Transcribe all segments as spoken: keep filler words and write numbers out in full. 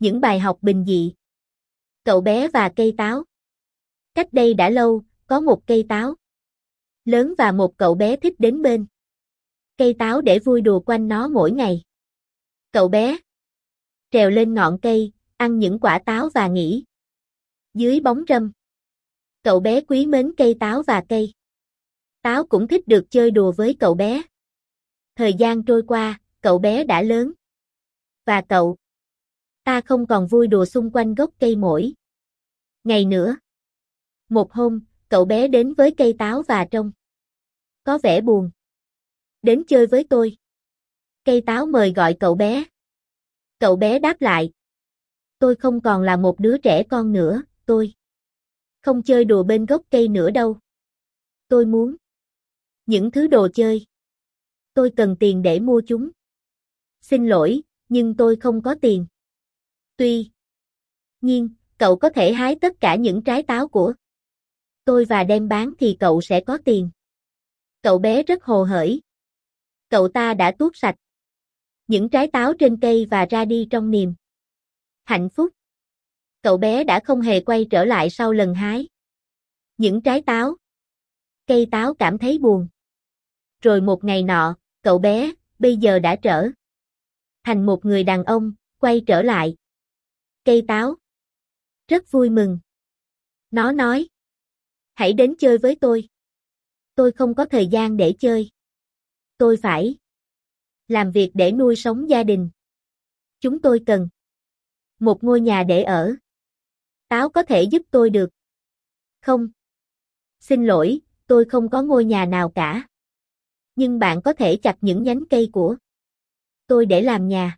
Những bài học bình dị. Cậu bé và cây táo. Cách đây đã lâu, có một cây táo lớn và một cậu bé thích đến bên cây táo để vui đùa quanh nó mỗi ngày. Cậu bé trèo lên ngọn cây, ăn những quả táo và nghỉ dưới bóng râm. Cậu bé quý mến cây táo và cây táo cũng thích được chơi đùa với cậu bé. Thời gian trôi qua, cậu bé đã lớn. Và cậu ta không còn vui đùa xung quanh gốc cây mỗi ngày nữa. Một hôm, cậu bé đến với cây táo và trông có vẻ buồn. Đến chơi với tôi. Cây táo mời gọi cậu bé. Cậu bé đáp lại. Tôi không còn là một đứa trẻ con nữa, tôi không chơi đùa bên gốc cây nữa đâu. Tôi muốn những thứ đồ chơi. Tôi cần tiền để mua chúng. Xin lỗi, nhưng tôi không có tiền. Tuy nhiên, cậu có thể hái tất cả những trái táo của tôi và đem bán thì cậu sẽ có tiền. Cậu bé rất hồ hởi. Cậu ta đã tuốt sạch những trái táo trên cây và ra đi trong niềm hạnh phúc. Cậu bé đã không hề quay trở lại sau lần hái những trái táo. Cây táo cảm thấy buồn. Rồi một ngày nọ, cậu bé, bây giờ đã trở thành một người đàn ông, quay trở lại cây táo. Rất vui mừng. Nó nói. Hãy đến chơi với tôi. Tôi không có thời gian để chơi. Tôi phải làm việc để nuôi sống gia đình. Chúng tôi cần một ngôi nhà để ở. Táo có thể giúp tôi được không? Xin lỗi, tôi không có ngôi nhà nào cả. Nhưng bạn có thể chặt những nhánh cây của tôi để làm nhà.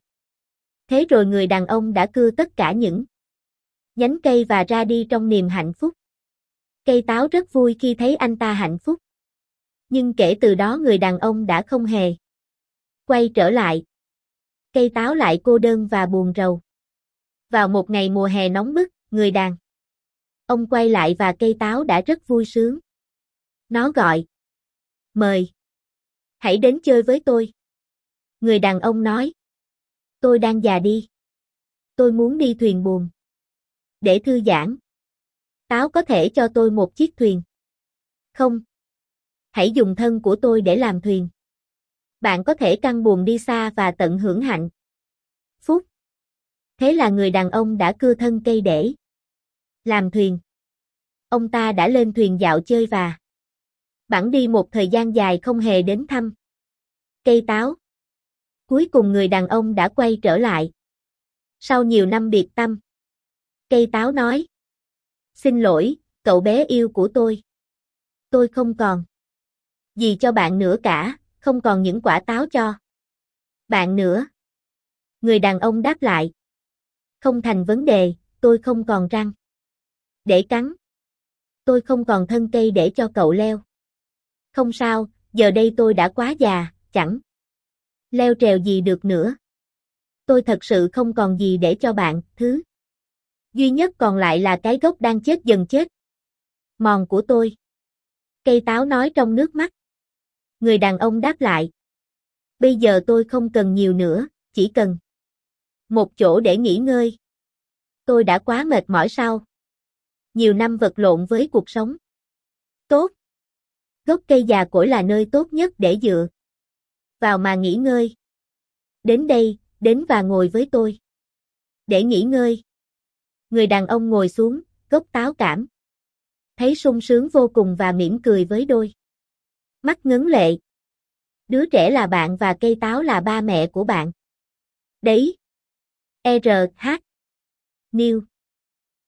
Thế rồi người đàn ông đã cưa tất cả những nhánh cây và ra đi trong niềm hạnh phúc. Cây táo rất vui khi thấy anh ta hạnh phúc. Nhưng kể từ đó người đàn ông đã không hề quay trở lại. Cây táo lại cô đơn và buồn rầu. Vào một ngày mùa hè nóng bức, người đàn ông quay lại và cây táo đã rất vui sướng. Nó gọi. Mời. Hãy đến chơi với tôi. Người đàn ông nói. Tôi đang già đi. Tôi muốn đi thuyền buồm. Để thư giãn. Táo có thể cho tôi một chiếc thuyền. Không. Hãy dùng thân của tôi để làm thuyền. Bạn có thể căng buồm đi xa và tận hưởng hạnh phúc. Thế là người đàn ông đã cưa thân cây để làm thuyền. Ông ta đã lên thuyền dạo chơi và bẵng đi một thời gian dài không hề đến thăm cây táo. Cuối cùng người đàn ông đã quay trở lại. Sau nhiều năm biệt tâm. Cây táo nói. Xin lỗi, cậu bé yêu của tôi. Tôi không còn gì cho bạn nữa cả, không còn những quả táo cho bạn nữa. Người đàn ông đáp lại. Không thành vấn đề, tôi không còn răng để cắn. Tôi không còn thân cây để cho cậu leo. Không sao, giờ đây tôi đã quá già, chẳng leo trèo gì được nữa. Tôi thật sự không còn gì để cho bạn, thứ duy nhất còn lại là cái gốc đang chết dần chết mòn của tôi. Cây táo nói trong nước mắt. Người đàn ông đáp lại. Bây giờ tôi không cần nhiều nữa, chỉ cần một chỗ để nghỉ ngơi. Tôi đã quá mệt mỏi sau nhiều năm vật lộn với cuộc sống. Tốt. Gốc cây già cỗi là nơi tốt nhất để dựa vào mà nghỉ ngơi. Đến đây, đến và ngồi với tôi. Để nghỉ ngơi. Người đàn ông ngồi xuống, gốc táo cảm thấy sung sướng vô cùng và mỉm cười với đôi mắt ngấn lệ. Đứa trẻ là bạn và cây táo là ba mẹ của bạn. Đấy. e rờ hát New